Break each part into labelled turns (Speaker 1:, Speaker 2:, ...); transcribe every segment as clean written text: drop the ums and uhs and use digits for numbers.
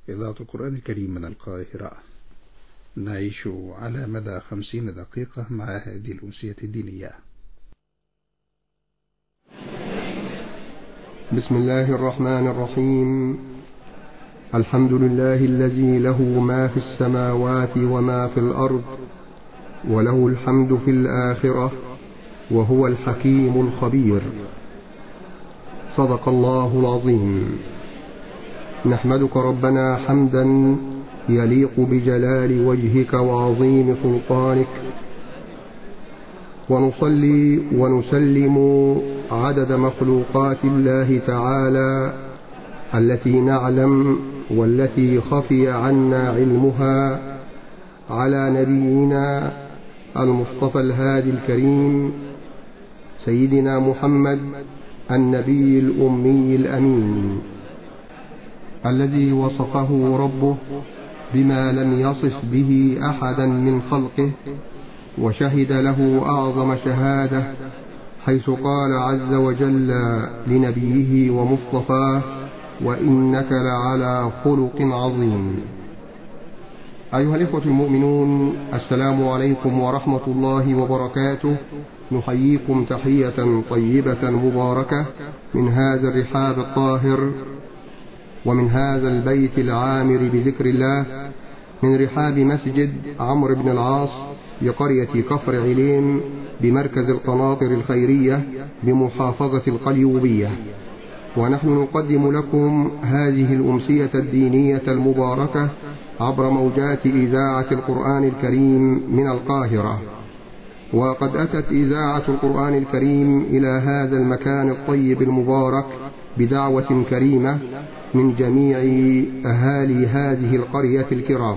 Speaker 1: إذاعة القرآن الكريم من القاهرة. نعيش على مدى 50 دقيقة مع هذه الأمسية الدينية.
Speaker 2: بسم الله الرحمن الرحيم. الحمد لله الذي له ما في السماوات وما في الأرض، وله الحمد في الآخرة، وهو الحكيم الخبير. صدق الله العظيم. نحمدك ربنا حمدا يليق بجلال وجهك وعظيم سلطانك، ونصلي ونسلم عدد مخلوقات الله تعالى التي نعلم والتي خفي عنا علمها على نبينا المصطفى الهادي الكريم سيدنا محمد النبي الأمي الأمين، الذي وصفه ربه بما لم يصف به أحدا من خلقه، وشهد له أعظم شهادة حيث قال عز وجل لنبيه ومصطفاه: وإنك لعلى خلق عظيم. أيها الإخوة المؤمنون، السلام عليكم ورحمة الله وبركاته. نحييكم تحية طيبة مباركة من هذا الرحاب الطاهر، ومن هذا البيت العامر بذكر الله، من رحاب مسجد عمرو بن العاص بقرية كفر عليم بمركز القناطر الخيرية بمحافظة القليوبية. ونحن نقدم لكم هذه الأمسية الدينية المباركة عبر موجات إذاعة القرآن الكريم من القاهرة. وقد أتت إذاعة القرآن الكريم إلى هذا المكان الطيب المبارك بدعوة كريمة من جميع أهالي هذه القرية الكرام.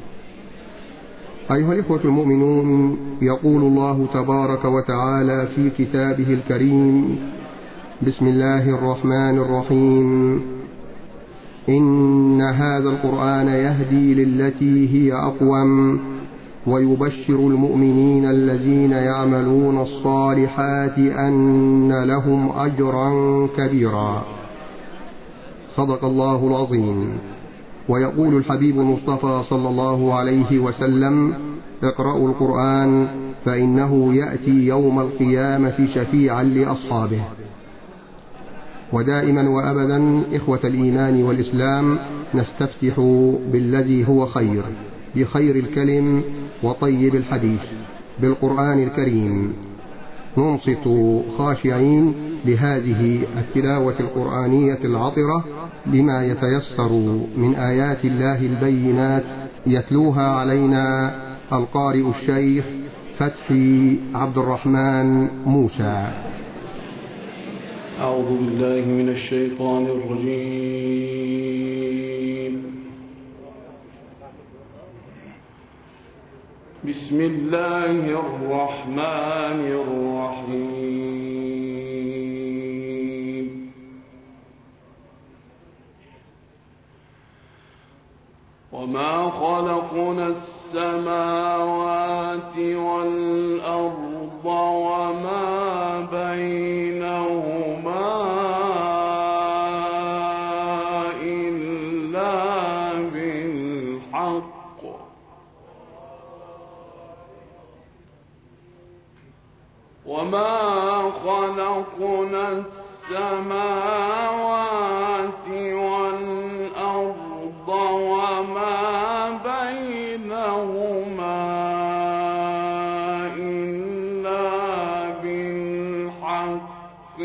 Speaker 2: أيها الإخوة المؤمنون، يقول الله تبارك وتعالى في كتابه الكريم: بسم الله الرحمن الرحيم. إن هذا القرآن يهدي للتي هي أقوم، ويبشر المؤمنين الذين يعملون الصالحات أن لهم أجرا كبيرا. صدق الله العظيم. ويقول الحبيب المصطفى صلى الله عليه وسلم: اقرأوا القرآن فإنه يأتي يوم القيامة شفيعا لأصحابه. ودائما وأبدا إخوة الإيمان والإسلام، نستفتح بالذي هو خير، بخير الكلم وطيب الحديث، بالقرآن الكريم. ننصت خاشعين لهذه التلاوة القرآنية العطرة بما يتيسر من آيات الله البينات، يتلوها علينا القارئ الشيخ فتحي عبد الرحمن موسى.
Speaker 3: أعوذ بالله من الشيطان الرجيم. بسم الله الرحمن الرحيم. وما خلقنا السماوات والأرض وما بينهما إلا بالحق، وما خلقنا السماوات والأرض وما بينهما إلا بالحق،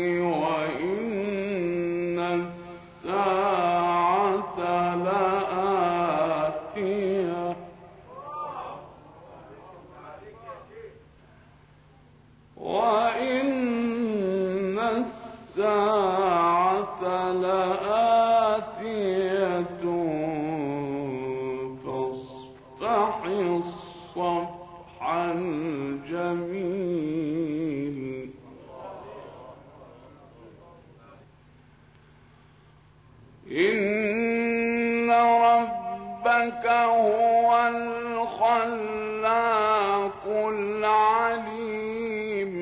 Speaker 3: وإن الساعة لآتية، وإن الساعة لآتية فاصفح الصفح الجميل. إن ربك هو الخلاق العليم.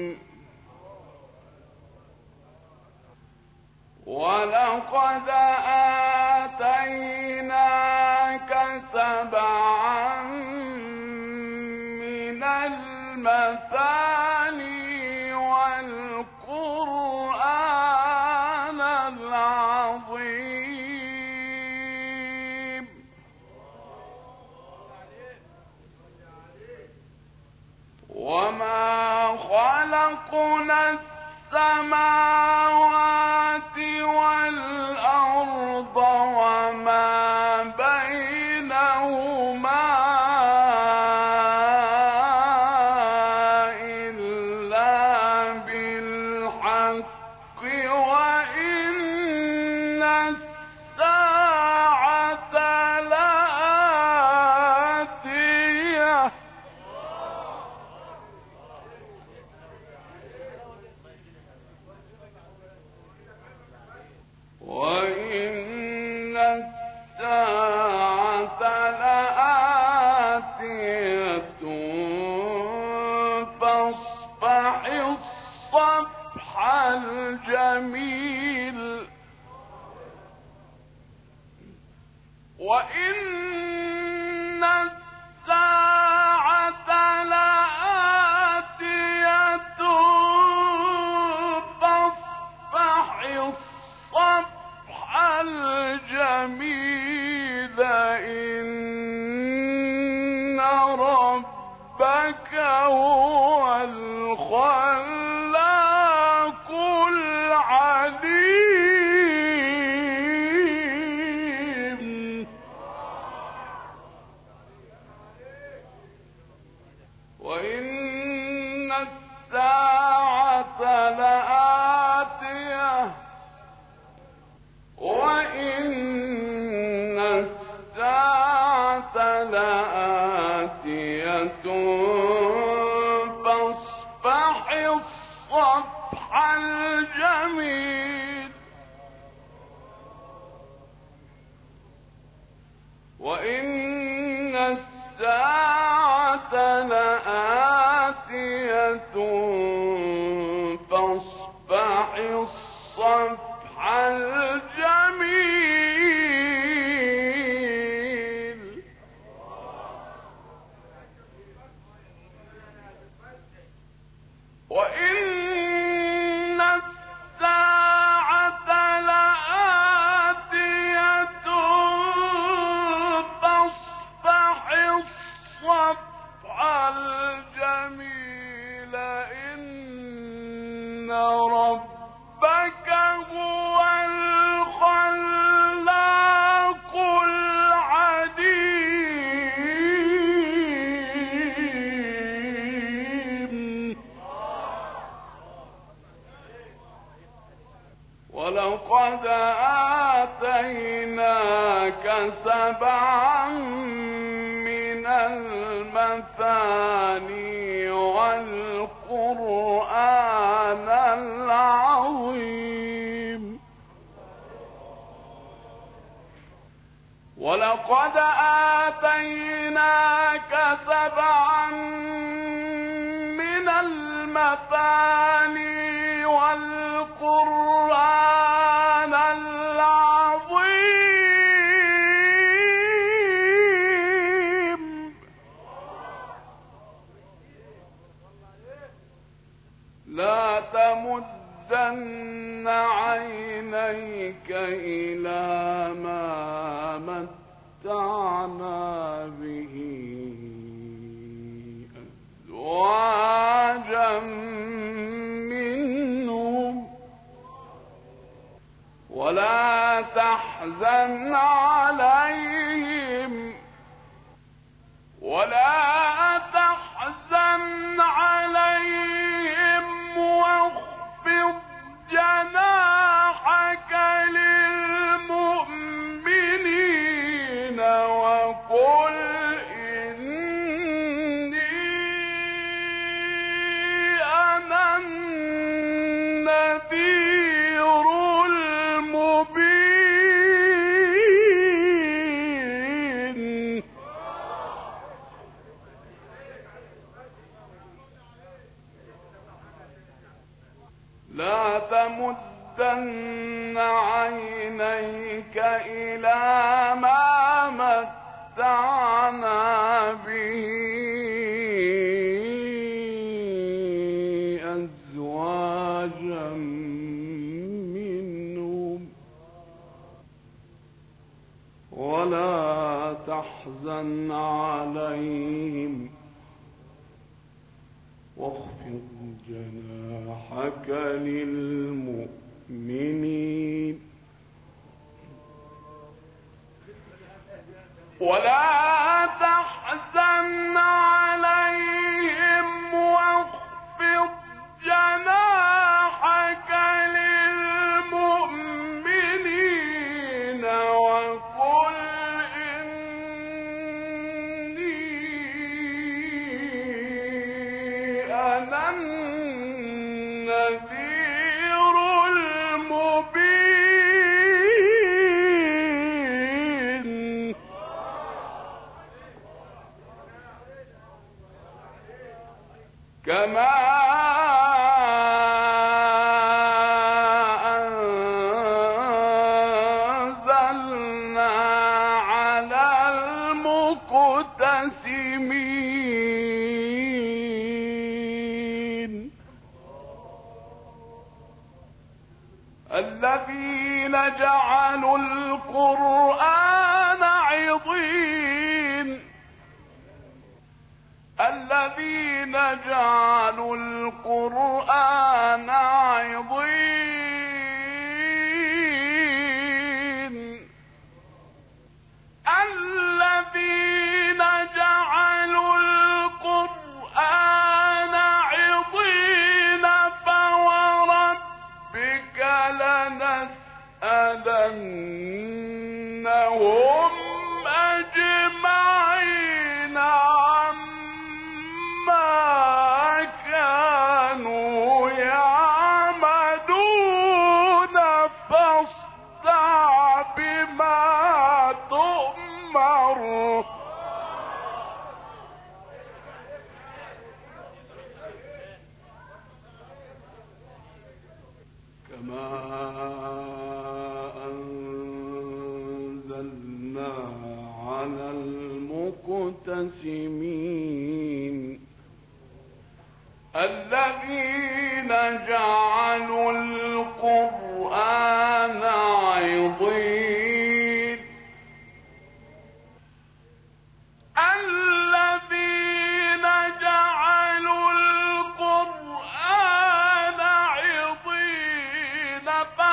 Speaker 3: ولقد آتينا خلقنا السماوات والأرض وما بينهما إلا بالحق وإن الساعة لآتية وإن الساعة لآتية فاصفح الصفح الجميل وإن الساعة لآتية فاصفح الصفح الجميل إن ربك هو الخلاق العليم وإن الساعة لآتية وإن الساعة لآتية فاصفح الصفح الجميل وإن الساعة لآتية فاصفح الصفح الجميل وإن الساعة لآتية فاصفح الصفح الجميل إن ربك هو الخلاق العليم ولقد آتيناك سبعا من المثاني والقرآن العظيم ولقد آتيناك سبعا من المثاني والقرآن العظيم لا تمدن عينيك إلى ما متعنا به أزواجا منهم ولا تحزن عليهم واخفض جناحك للمؤمنين وقل إني أنا النذير المبين لا تمدن عينيك إلى ما متعنا به أزواجا منهم ولا تحزن عليهم واخفض جناحك للمؤمنين ولا تحزن عليهم واخفض جناحك للمؤمنين وقل إني أنا النذير المبين كما أنزلنا على المقتسمين الذين جعلوا القرآن عضين الذين جعلوا القرآن عضين الذين جعلوا القرآن عضين فوربك لنسألنهم أجمعين ما كانوا يعملون فاصدع بما تؤمر كما أنزلنا على المقتسمين الذين جعلوا القرآن عضين الذين جعلوا القرآن عضين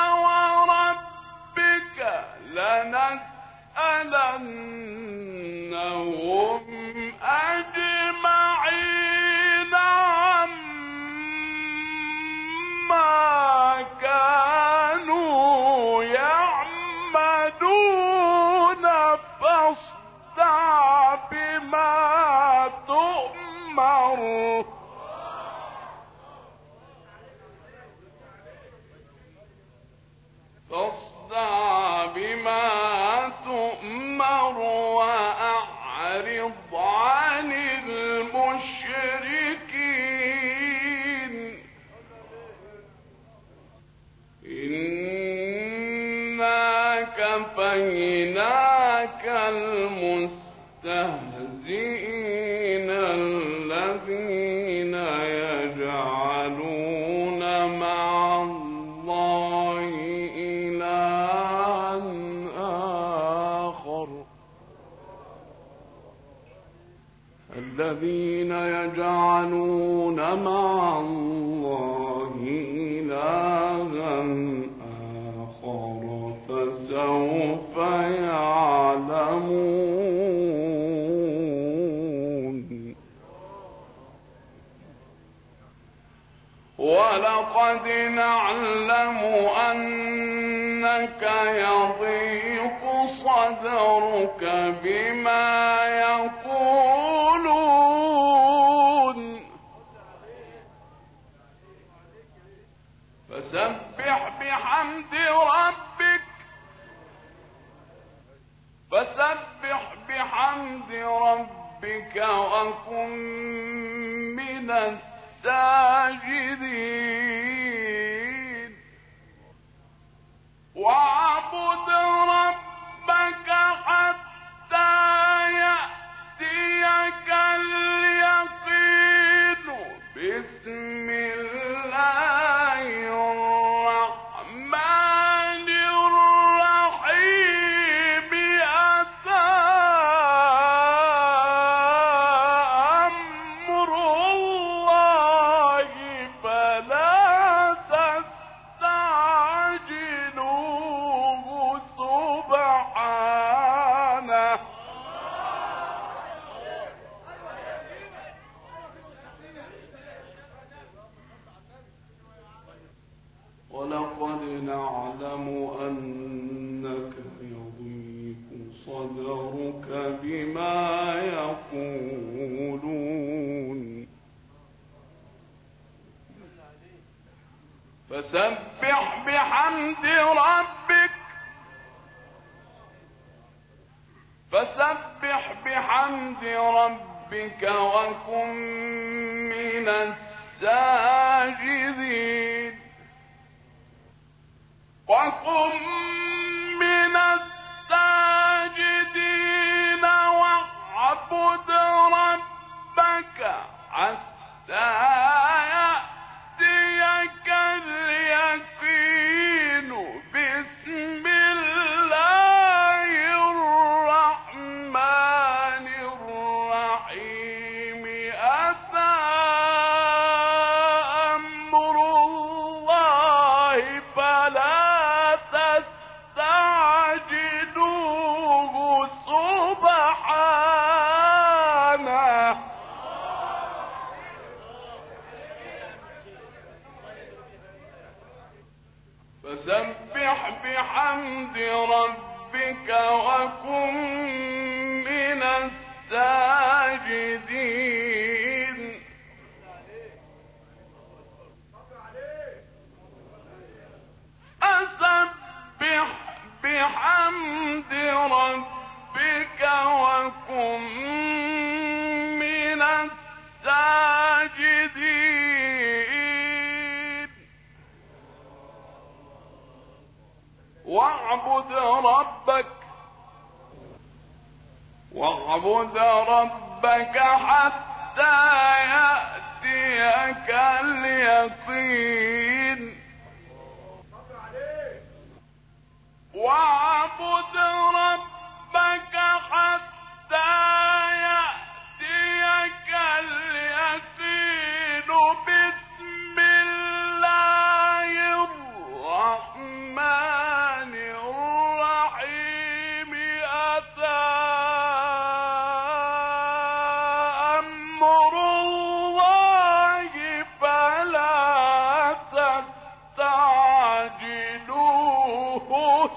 Speaker 3: فوربك لنسألنهم أجمعين ما كانوا يعملون فاصدع بما تؤمر فاصدع بما تؤمر وأعرض عن المشركين إنا كفيناك المستهزئين الذين يجعلون مع الله إلها آخر الذين يجعلون مع الله إلها آخر فسوف يعلمون ولقد نعلم أنك يضيق صدرك بما يقولون فسبح بحمد ربك وكن من الساجدين واعبد ربك حتى يأتيك اليقين بسم الله الرحمن الرحيم أتى أمر الله قدرك بما يقولون فسبح بحمد ربك وكن من الساجدين واعبد ربك حتى يأتيك اليقين بسم الله الرحمن الرحيم أتى أمر الله فلا تستعجلوه سبحانه فسبح بحمد ربك وكن من الساجدين أسبح بحمد ربك وكن من الساجدين واعبد ربك حتى يأتيك اليقين واعبد ربك حتى يأتيك اليقين بسم الله الرحمن الرحيم أتى أمر الله فلا تستعجلوه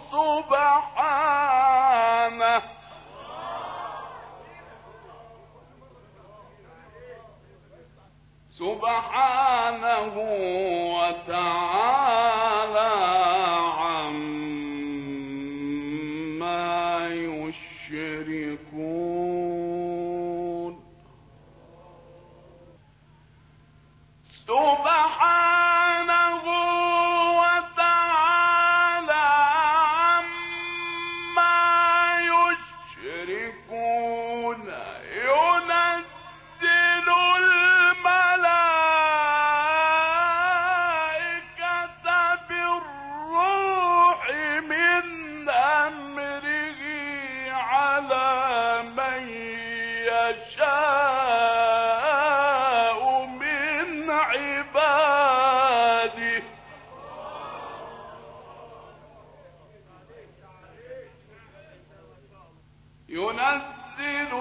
Speaker 3: سبحانه وتعالى عما يشركون سبحانه وتعالى عما يشركون ينزل الملائكة بالروح من أمره على من يشاء من عباده ينزل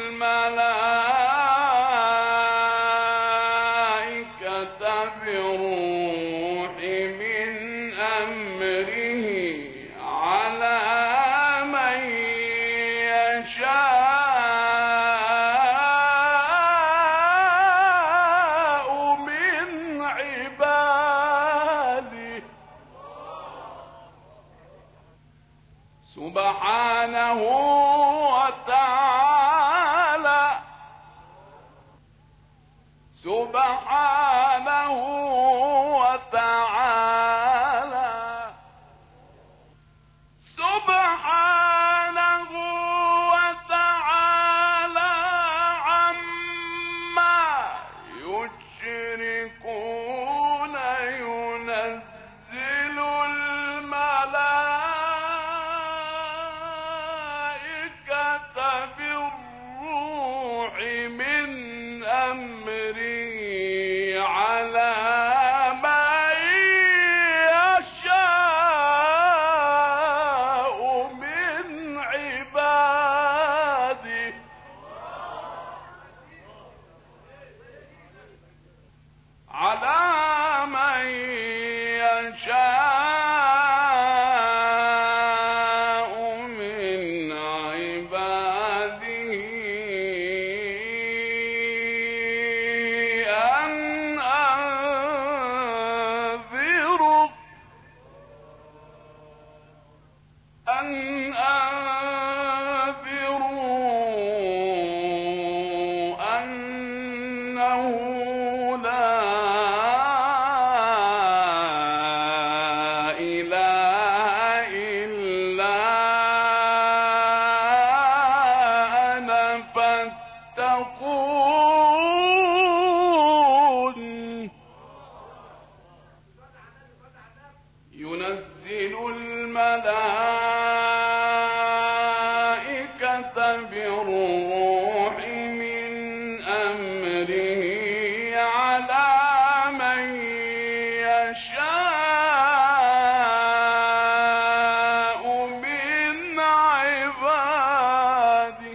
Speaker 3: الملائكة بالروح من أمره على من يشاء من عباده سبحانه وتعالى سبحانه وتعالى فاتقون ينزل الملائكة بالروح من أمره على من يشاء من عباده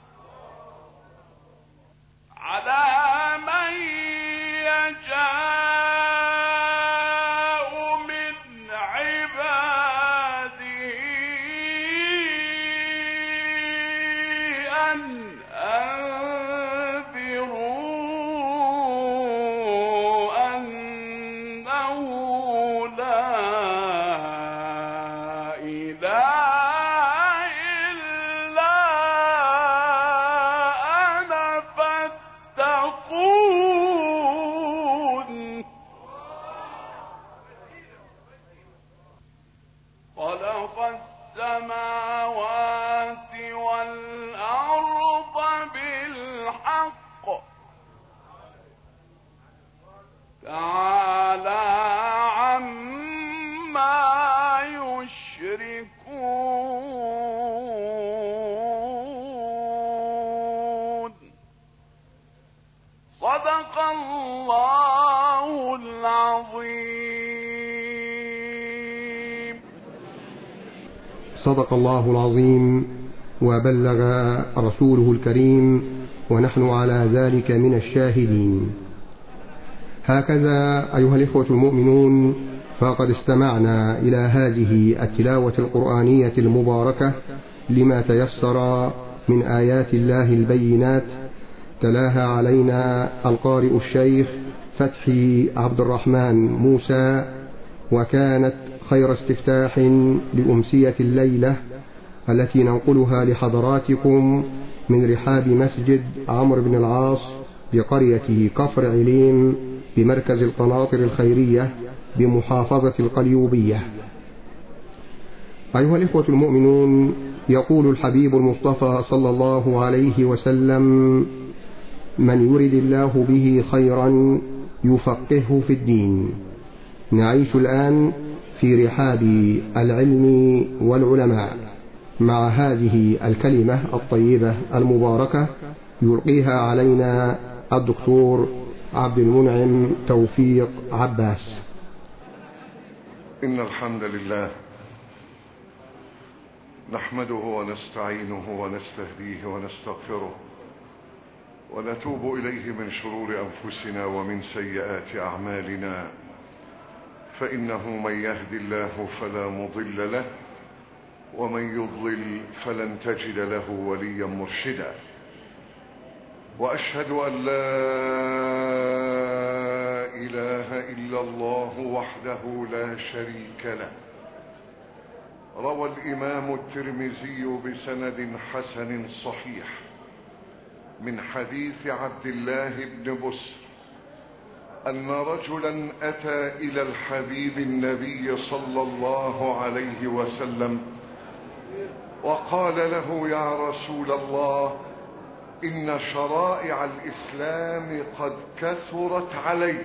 Speaker 3: خلق السماوات والأرض بالحق تعالى عما يشركون صدق الله العظيم.
Speaker 2: صدق الله العظيم وبلغ رسوله الكريم ونحن على ذلك من الشاهدين. هكذا أيها الإخوة المؤمنون فقد استمعنا إلى هذه التلاوة القرآنية المباركة لما تيسر من آيات الله البينات، تلاها علينا القارئ الشيخ فتحي عبد الرحمن موسى، وكانت خير استفتاح لأمسية الليلة التي ننقلها لحضراتكم من رحاب مسجد عمرو بن العاص بقرية كفر عليم بمركز القناطر الخيرية بمحافظة القليوبية. أيها الإخوة المؤمنون، يقول الحبيب المصطفى صلى الله عليه وسلم: من يرد الله به خيرا يفقهه في الدين. نعيش الآن في رحاب العلم والعلماء مع هذه الكلمة الطيبة المباركة يلقيها علينا الدكتور عبد المنعم توفيق عباس.
Speaker 4: إن الحمد لله نحمده ونستعينه ونستهديه ونستغفره ونتوب إليه من شرور أنفسنا ومن سيئات أعمالنا، فإنه من يهد الله فلا مضل له ومن يضلل فلن تجد له وليا مرشدا. وأشهد أن لا إله إلا الله وحده لا شريك له. روى الإمام الترمذي بسند حسن صحيح من حديث عبد الله بن بسر أن رجلا أتى إلى الحبيب النبي صلى الله عليه وسلم وقال له: يا رسول الله، إن شرائع الإسلام قد كثرت علي،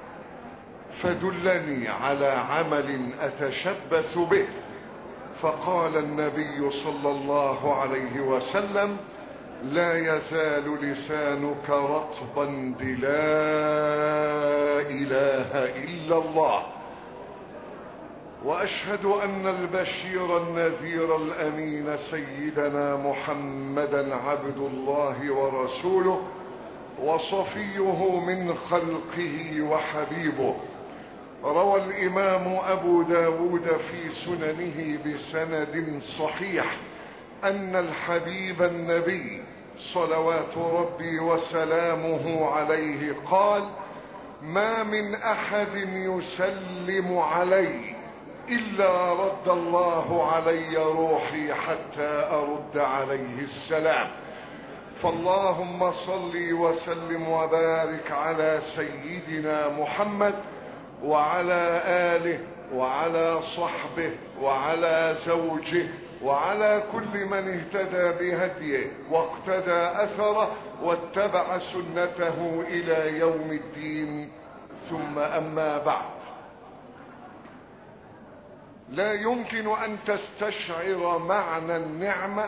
Speaker 4: فدلني على عمل أتشبث به. فقال النبي صلى الله عليه وسلم: لا يزال لسانك رطبا بلا إله إلا الله. وأشهد أن البشير النذير الأمين سيدنا محمدا عبد الله ورسوله وصفيه من خلقه وحبيبه. روى الإمام أبو داود في سننه بسند صحيح أن الحبيب النبي صلوات ربي وسلامه عليه قال: ما من أحد يسلم علي إلا رد الله علي روحي حتى أرد عليه السلام. فاللهم صل وسلم وبارك على سيدنا محمد وعلى آله وعلى صحبه وعلى زوجه وعلى كل من اهتدى بهديه واقتدى أثره واتبع سنته إلى يوم الدين. ثم أما بعد، لا يمكن أن تستشعر معنى النعمة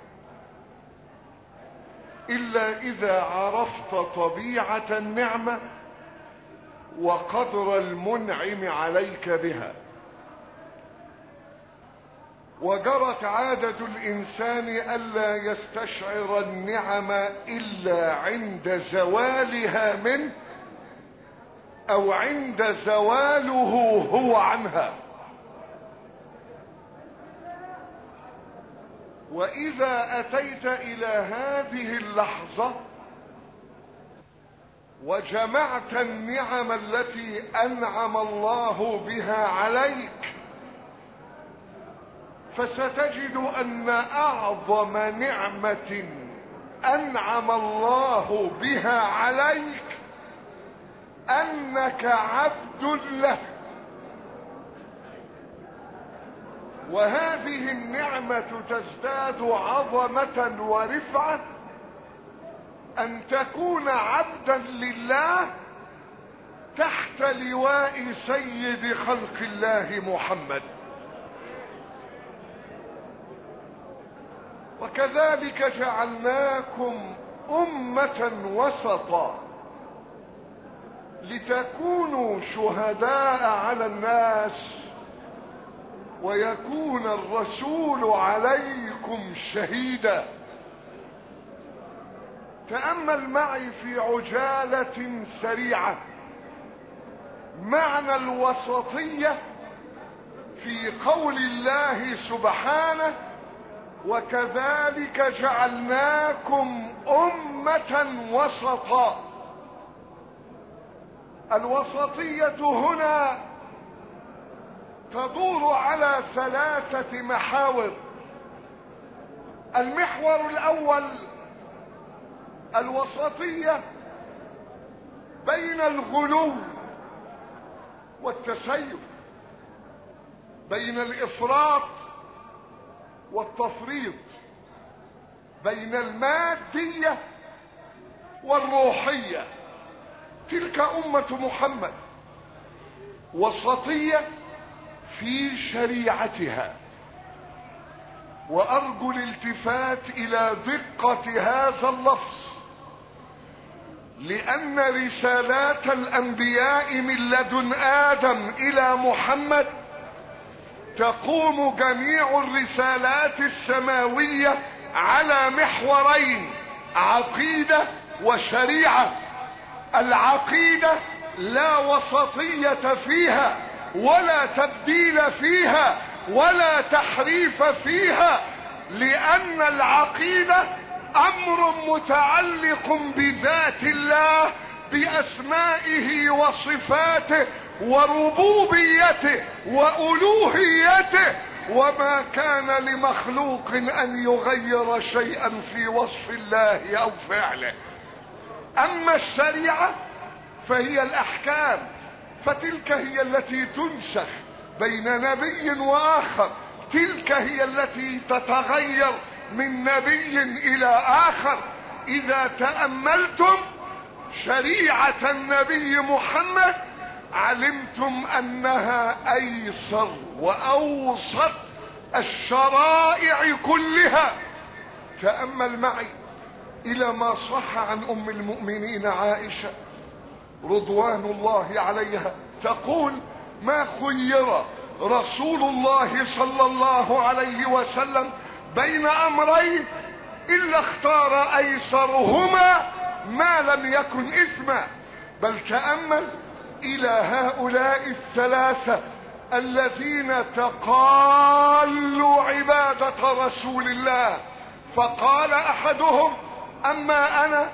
Speaker 4: إلا إذا عرفت طبيعة النعمة وقدر المنعم عليك بها. وجرت عادة الإنسان ألا يستشعر النعم إلا عند زوالها منه أو عند زواله هو عنها. وإذا أتيت إلى هذه اللحظة وجمعت النعم التي أنعم الله بها عليك، فستجد أن أعظم نعمة أنعم الله بها عليك أنك عبد له. وهذه النعمة تزداد عظمة ورفعة أن تكون عبدا لله تحت لواء سيد خلق الله محمد. وكذلك جعلناكم أمة وسطا لتكونوا شهداء على الناس ويكون الرسول عليكم شهيدا. تأمل معي في عجالة سريعة معنى الوسطية في قول الله سبحانه: وكذلك جعلناكم أمة وسطا. الوسطية هنا تدور على 3 محاور. المحور الأول الوسطية بين الغلو والتسيب، بين الإفراط والتفريط، بين المادية والروحية. تلك أمة محمد، وسطية في شريعتها. وأرجو الالتفات إلى دقة هذا اللفظ، لأن رسالات الأنبياء من لدن آدم إلى محمد تقوم جميع الرسالات السماوية على محورين: عقيدة وشريعة. العقيدة لا وسطية فيها ولا تبديل فيها ولا تحريف فيها، لأن العقيدة أمر متعلق بذات الله، بأسمائه وصفاته وربوبيته وألوهيته، وما كان لمخلوق أن يغير شيئا في وصف الله أو فعله. أما الشريعة فهي الأحكام، فتلك هي التي تنسخ بين نبي وآخر، تلك هي التي تتغير من نبي إلى آخر. إذا تأملتم شريعة النبي محمد علمتم أنها أيسر وأوسط الشرائع كلها. تأمل معي إلى ما صح عن أم المؤمنين عائشة رضوان الله عليها، تقول: ما خير رسول الله صلى الله عليه وسلم بين أمرين إلا اختار أيسرهما ما لم يكن إثما. بل تأمل إلى هؤلاء 3 الذين تقالوا عبادة رسول الله، فقال أحدهم: أما أنا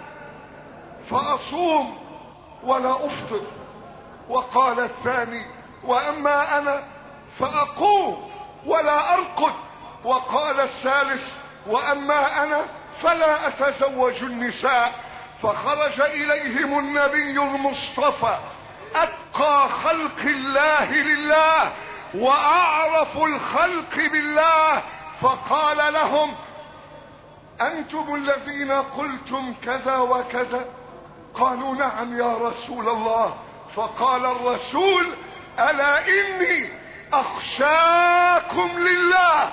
Speaker 4: فأصوم ولا أفطر. وقال الثاني: وأما أنا فأقوم ولا أرقد. وقال الثالث: وأما أنا فلا أتزوج النساء. فخرج إليهم النبي المصطفى أتقى خلق الله لله وأعرف الخلق بالله، فقال لهم أنتم الذين قلتم كذا وكذا؟ قالوا نعم يا رسول الله. فقال الرسول ألا إني أخشاكم لله،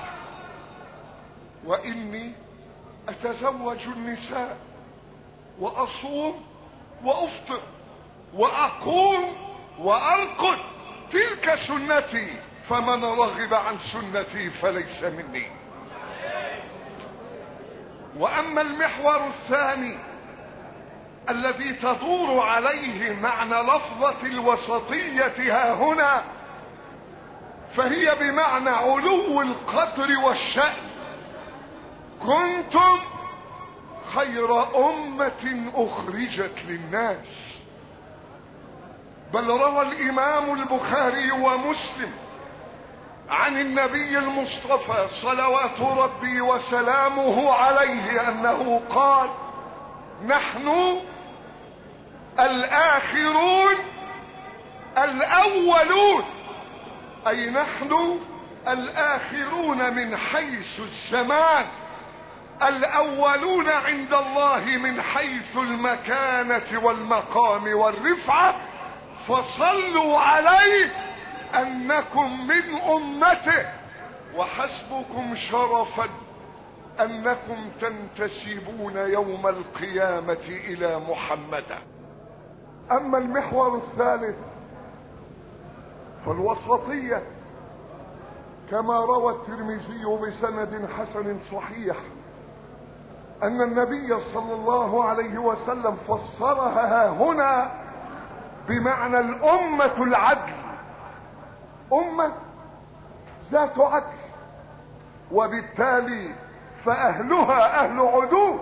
Speaker 4: وإني أتزوج النساء وأصوم وأفطر وأقوم وأرقد، تلك سنتي، فمن رغب عن سنتي فليس مني. وأما المحور الثاني الذي تدور عليه معنى لفظة الوسطية ها هنا، فهي بمعنى علو القدر والشأن. كنتم خير أمة أخرجت للناس. بل روى الإمام البخاري ومسلم عن النبي المصطفى صلوات ربي وسلامه عليه أنه قال نحن الآخرون الأولون، أي نحن الآخرون من حيث الزمان، الأولون عند الله من حيث المكانة والمقام والرفعة، فصلوا عليه أنكم من أمته، وحسبكم شرفا أنكم تنتسبون يوم القيامة إلى محمد. أما المحور الثالث فالوسطية، كما روى الترمذي بسند حسن صحيح أن النبي صلى الله عليه وسلم فسرها هنا بمعنى الأمة العدل، أمة ذات عدل، وبالتالي فأهلها أهل عدول،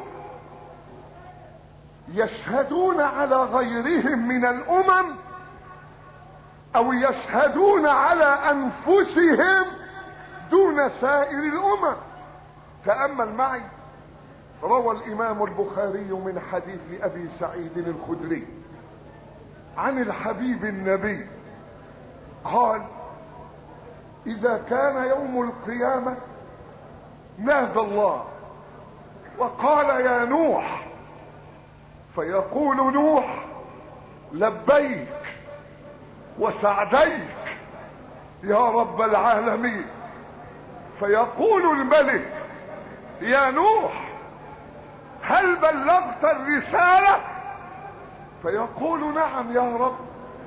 Speaker 4: يشهدون على غيرهم من الأمم أو يشهدون على أنفسهم دون سائر الأمم. تأمل معي، روى الإمام البخاري من حديث أبي سعيد الخدري عن الحبيب النبي قال إذا كان يوم القيامة نادى الله وقال يا نوح، فيقول نوح لبيك وسعديك يا رب العالمين، فيقول الملك يا نوح هل بلغت الرسالة؟ فيقول نعم يا رب.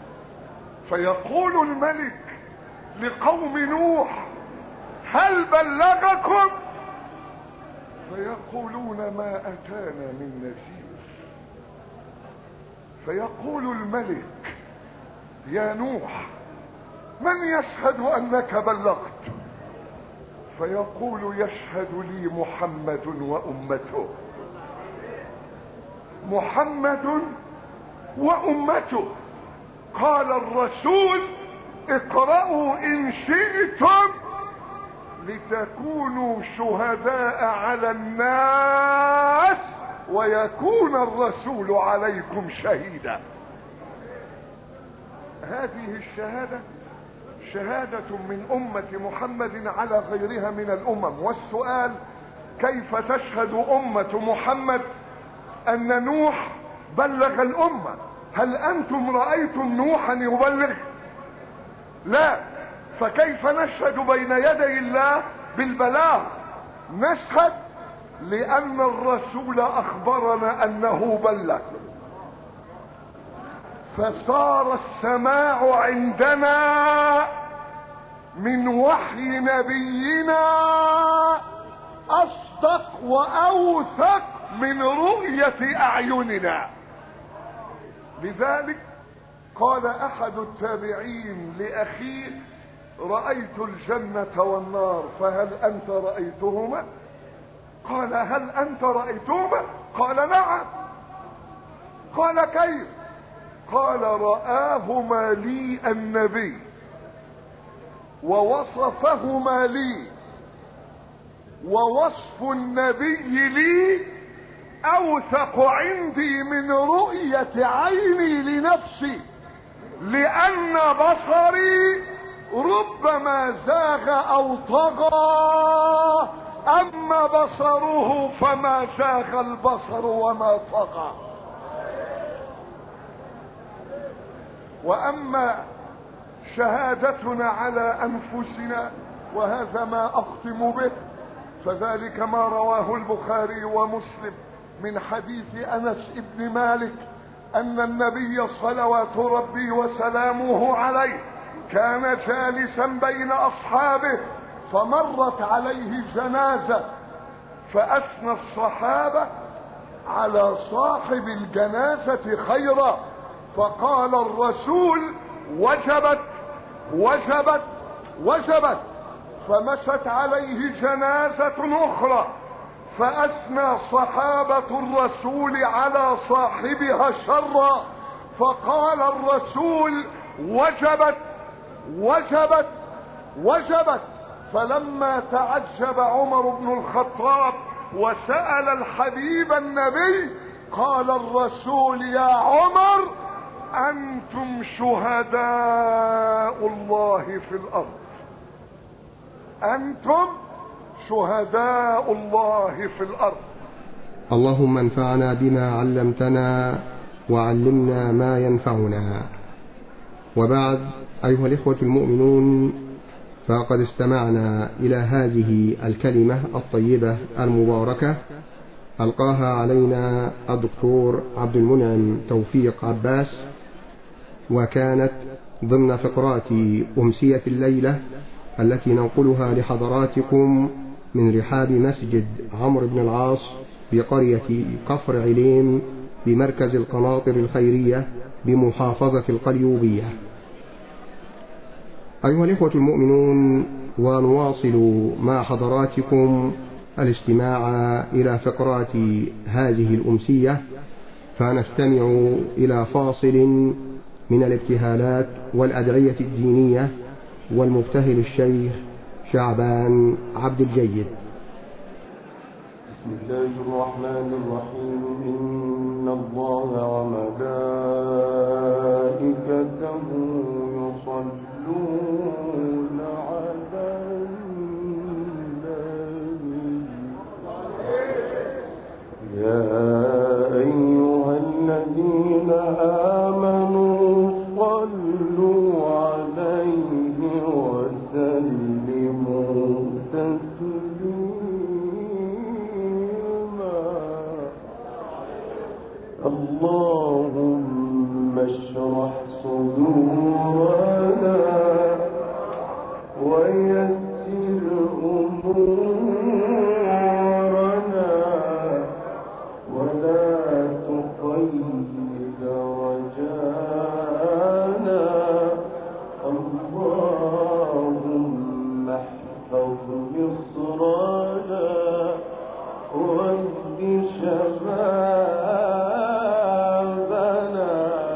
Speaker 4: فيقول الملك لقوم نوح هل بلغكم؟ فيقولون ما أتانا من نذير. فيقول الملك يا نوح من يشهد أنك بلغت؟ فيقول يشهد لي محمد وأمته، محمد وأمته. قال الرسول اقرأوا إن شئتم لتكونوا شهداء على الناس ويكون الرسول عليكم شهيدا. هذه الشهادة شهادة من أمة محمد على غيرها من الأمم. والسؤال كيف تشهد أمة محمد أن نوح بلغ الأمة؟ هل أنتم رأيتم نوحا يبلغ؟ لا. فكيف نشهد بين يدي الله بالبلاغ؟ نشهد لأن الرسول أخبرنا أنه بلغ، فصار السماع عندنا من وحي نبينا أصدق وأوثق من رؤية أعيننا. لذلك قال أحد التابعين لأخيه رأيت الجنة والنار فهل أنت رأيتهما؟ قال هل أنت رأيتهما؟ قال نعم. قال كيف؟ قال رآهما لي النبي ووصفهما لي، ووصف النبي لي أوثق عندي من رؤية عيني لنفسي، لأن بصري ربما زاغ أو طغى
Speaker 5: أما بصره فما زاغ البصر وما طغى. وأما شهادتنا على أنفسنا، وهذا ما أختم به، فذلك ما رواه البخاري ومسلم من حديث أنس بن مالك أن النبي صلوات ربي وسلامه عليه كان جالسا بين أصحابه، فمرت عليه جنازة، فأثنى الصحابة على صاحب الجنازة خيرا، فقال الرسول: وجبت وجبت وجبت. فمشت عليه جنازة أخرى، فأثنى صحابة الرسول على صاحبها شرا، فقال الرسول: وجبت وجبت وجبت. فلما تعجب عمر بن الخطاب وسأل الحبيب النبي، قال الرسول: يا عمر، أنتم شهداء الله في الأرض، أنتم شهداء الله في الأرض.
Speaker 2: اللهم انفعنا بما علمتنا وعلمنا ما ينفعنا. وبعد، أيها الإخوة المؤمنون، فقد استمعنا إلى هذه الكلمة الطيبة المباركة ألقاها علينا الدكتور عبد المنعم توفيق عباس، وكانت ضمن فقرات أمسية الليلة التي ننقلها لحضراتكم من رحاب مسجد عمرو بن العاص بقرية كفر عليم بمركز القناطر الخيرية بمحافظة القليوبية. أيها الإخوة المؤمنون، ونواصل مع حضراتكم الاستماع إلى فقرات هذه الأمسية، فنستمع إلى فاصل من الابتهالات والأدعية الدينية والمبتهل الشيخ شعبان عبد الجيد.
Speaker 6: بسم الله الرحمن الرحيم. إن الله وملائكته يصلون على النبي يا أيها الذين آمنوا صلوا عليه وسلموا تسليما. اللهم اشرح صدورنا ويسر أمورنا ولا تقيد رجانا. اللهم احفظ مصرنا واهد شبابنا.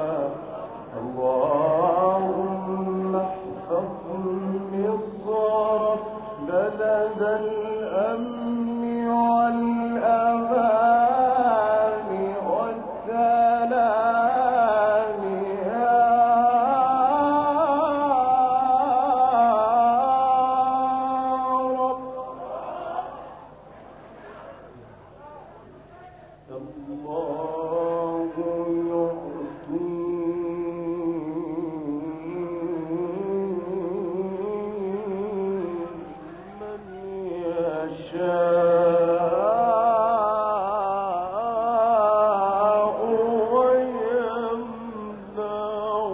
Speaker 6: اللهم احفظ مصر بلد الأمن والأمان والسلام يا رب. الله يعطي من يشاء ويمنع.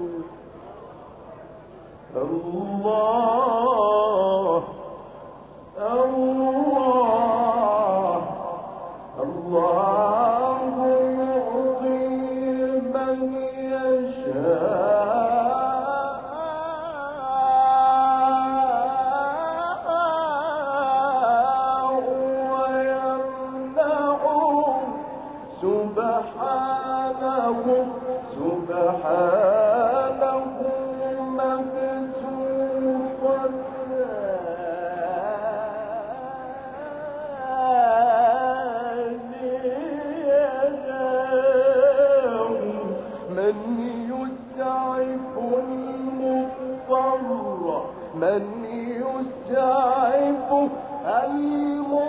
Speaker 6: الله الله الله يعطي من يشاء ويمنع. سبحانه سبحانه مكسوفا من يسعف المضطر، من يسعف المضطر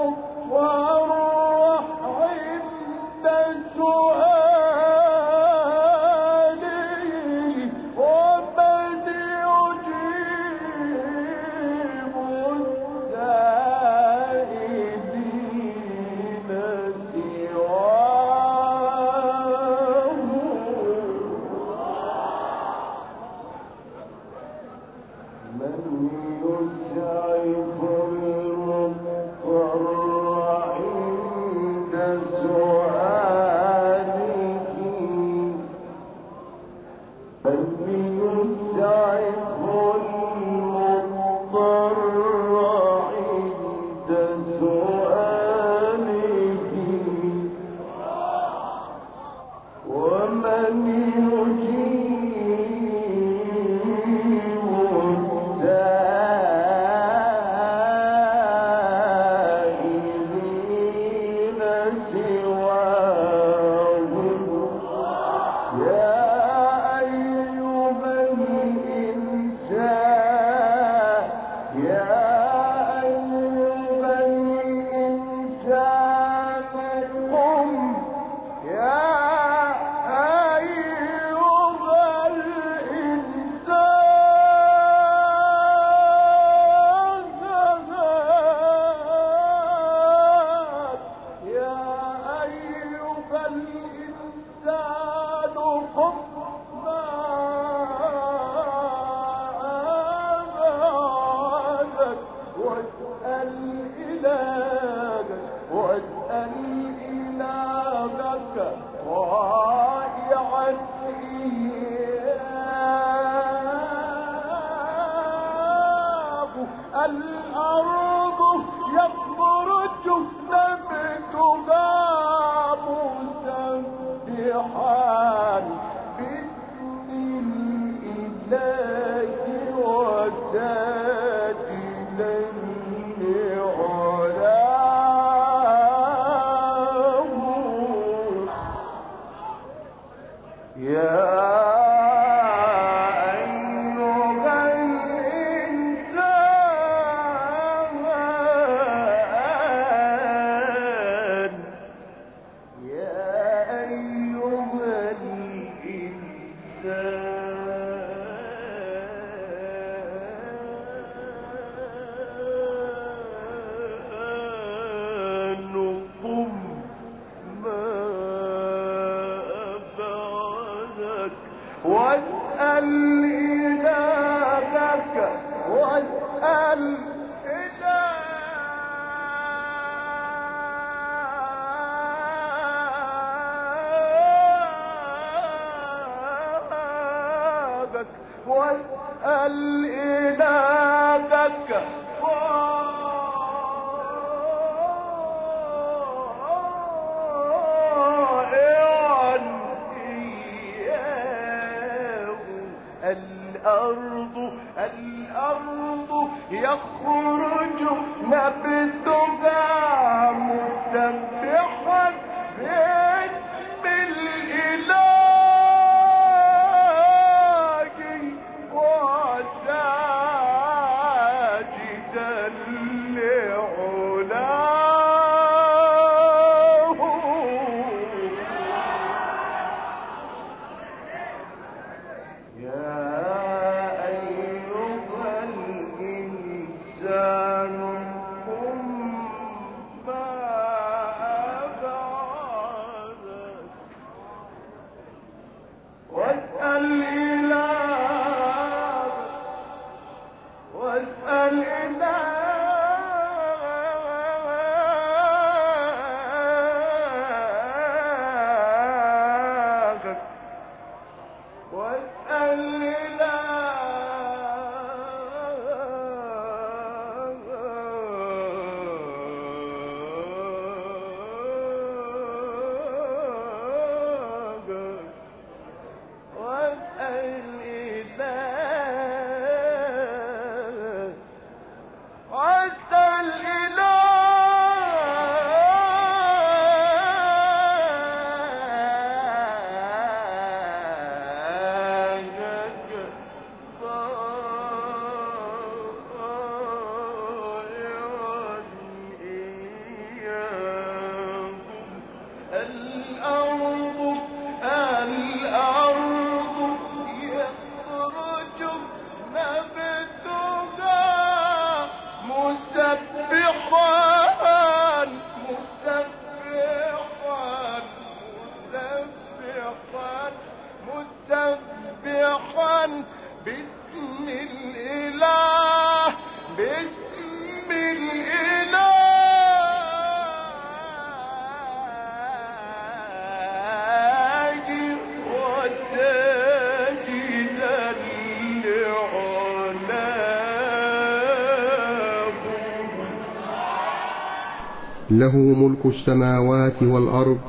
Speaker 2: له ملك السماوات والأرض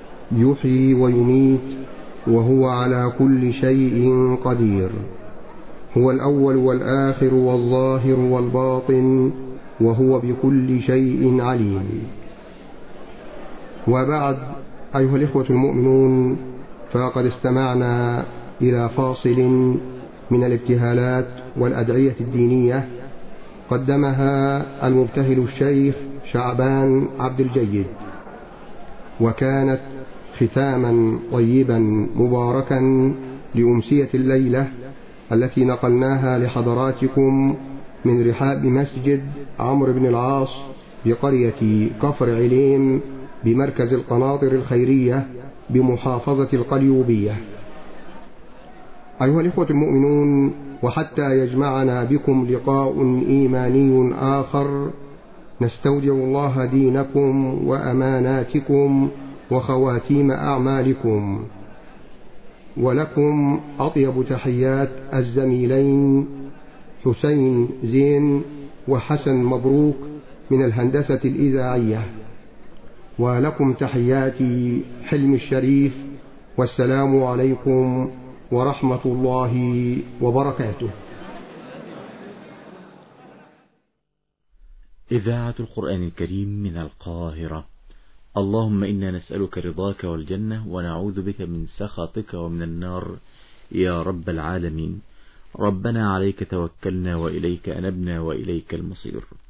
Speaker 2: يحيي ويميت وهو على كل شيء قدير. هو الأول والآخر والظاهر والباطن وهو بكل شيء عليم. وبعد، أيها الإخوة المؤمنون، فقد استمعنا إلى فاصل من الابتهالات والأدعية الدينية قدمها المبتهل الشيخ شعبان عبد الجيد، وكانت ختاما طيبا مباركا لأمسية الليلة التي نقلناها لحضراتكم من رحاب مسجد عمرو بن العاص بقرية كفر عليم بمركز القناطر الخيرية بمحافظة القليوبية. أيها الإخوة المؤمنون، وحتى يجمعنا بكم لقاء إيماني آخر، نستودع الله دينكم وأماناتكم وخواتيم أعمالكم، ولكم أطيب تحيات الزميلين حسين زين وحسن مبروك من الهندسة الإذاعية، ولكم تحياتي حلم الشريف، والسلام عليكم ورحمة الله وبركاته.
Speaker 7: إذاعة القرآن الكريم من القاهرة. اللهم إنا نسألك رضاك والجنة، ونعوذ بك من سخطك ومن النار يا رب العالمين. ربنا عليك توكلنا وإليك أنبنا وإليك المصير.